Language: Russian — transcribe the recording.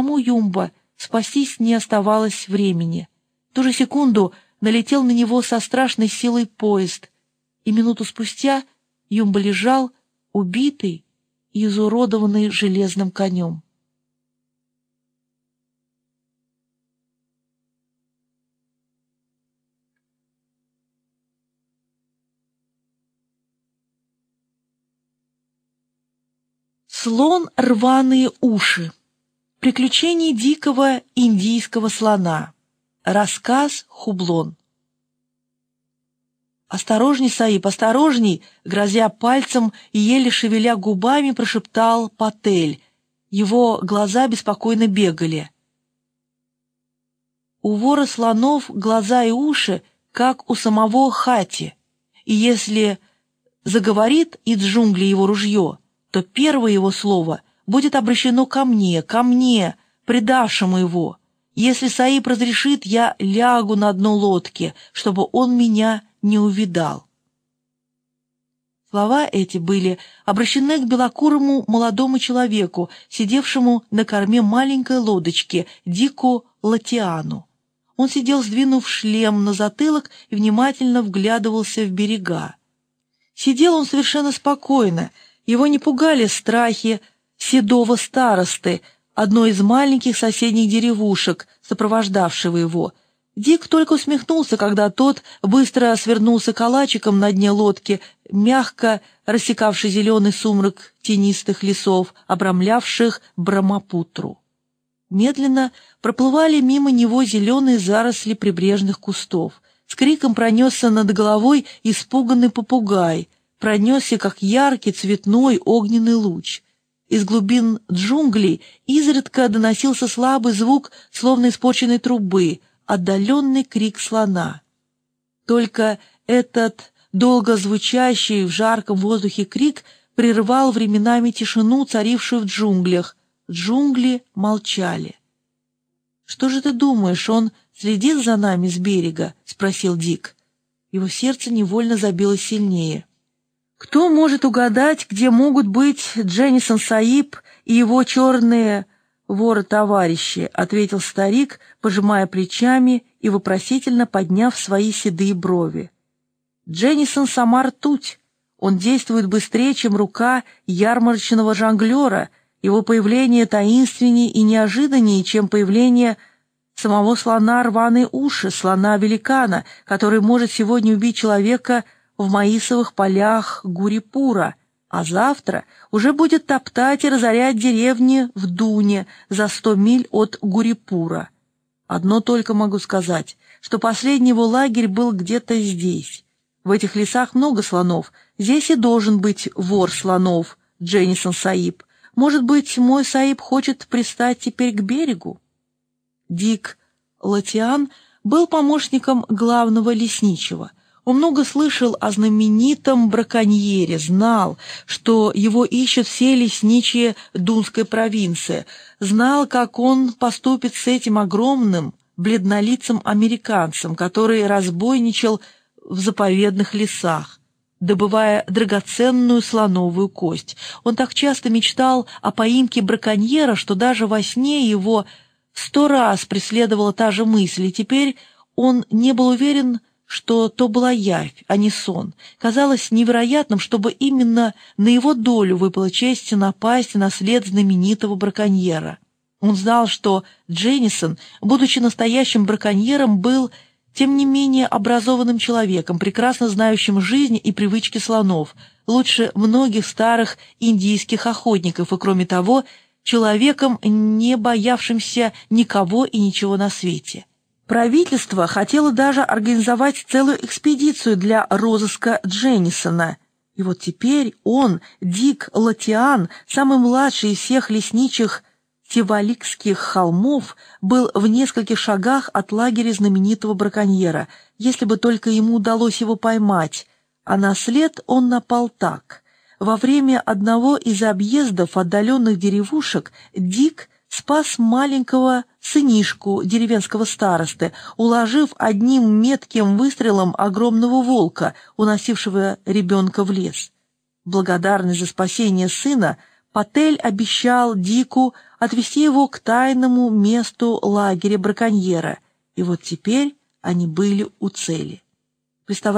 самому Юмба спастись не оставалось времени. В ту же секунду налетел на него со страшной силой поезд, и минуту спустя Юмба лежал, убитый и изуродованный железным конем. Слон рваные уши. Приключения дикого индийского слона. Рассказ Хублон. «Осторожней, Саиб, осторожней!» — грозя пальцем и еле шевеля губами, прошептал Патель. Его глаза беспокойно бегали. У вора слонов глаза и уши, как у самого Хати, и если заговорит из джунглей его ружье, то первое его слово будет обращено ко мне, предавшему его. Если Саиб разрешит, я лягу на дно лодки, чтобы он меня не увидал». Слова эти были обращены к белокурому молодому человеку, сидевшему на корме маленькой лодочки, Дику Латиану. Он сидел, сдвинув шлем на затылок, и внимательно вглядывался в берега. Сидел он совершенно спокойно, его не пугали страхи седого старосты, одной из маленьких соседних деревушек, сопровождавшего его. Дик только усмехнулся, когда тот быстро свернулся калачиком на дне лодки, мягко рассекавший зеленый сумрак тенистых лесов, обрамлявших Брамапутру. Медленно проплывали мимо него зеленые заросли прибрежных кустов. С криком пронесся над головой испуганный попугай, пронесся, как яркий цветной огненный луч. Из глубин джунглей изредка доносился слабый звук, словно испорченной трубы, отдаленный крик слона. Только этот долго звучащий в жарком воздухе крик прервал временами тишину, царившую в джунглях. Джунгли молчали. «Что же ты думаешь, он следит за нами с берега?» — спросил Дик. Его сердце невольно забилось сильнее. «Кто может угадать, где могут быть Дженнисон Саиб и его черные воры-товарищи?» — ответил старик, пожимая плечами и вопросительно подняв свои седые брови. «Дженнисон сама ртуть. Он действует быстрее, чем рука ярмарочного жонглера. Его появление таинственнее и неожиданнее, чем появление самого слона рваные уши, слона-великана, который может сегодня убить человека в маисовых полях Гурипура, а завтра уже будет топтать и разорять деревни в Дуне за 100 миль от Гурипура. Одно только могу сказать, что последний его лагерь был где-то здесь. В этих лесах много слонов, здесь и должен быть вор слонов, Дженнисон Саиб. Может быть, мой Саиб хочет пристать теперь к берегу?» Дик Латиан был помощником главного лесничего. Он много слышал о знаменитом браконьере, знал, что его ищут все лесничие Дунской провинции, знал, как он поступит с этим огромным, бледнолицым американцем, который разбойничал в заповедных лесах, добывая драгоценную слоновую кость. Он так часто мечтал о поимке браконьера, что даже во сне его 100 раз преследовала та же мысль, и теперь он не был уверен, что то была явь, а не сон. Казалось невероятным, чтобы именно на его долю выпала честь напасть на след знаменитого браконьера. Он знал, что Дженнисон, будучи настоящим браконьером, был, тем не менее, образованным человеком, прекрасно знающим жизнь и привычки слонов, лучше многих старых индийских охотников, и, кроме того, человеком, не боявшимся никого и ничего на свете. Правительство хотело даже организовать целую экспедицию для розыска Дженнисона. И вот теперь он, Дик Латиан, самый младший из всех лесничих Тиваликских холмов, был в нескольких шагах от лагеря знаменитого браконьера, если бы только ему удалось его поймать. А на след он напал так. Во время одного из объездов отдаленных деревушек Дик спас маленького сынишку деревенского старосты, уложив одним метким выстрелом огромного волка, уносившего ребенка в лес. Благодарность за спасение сына Патель обещал Дику отвезти его к тайному месту лагеря браконьера, и вот теперь они были у цели.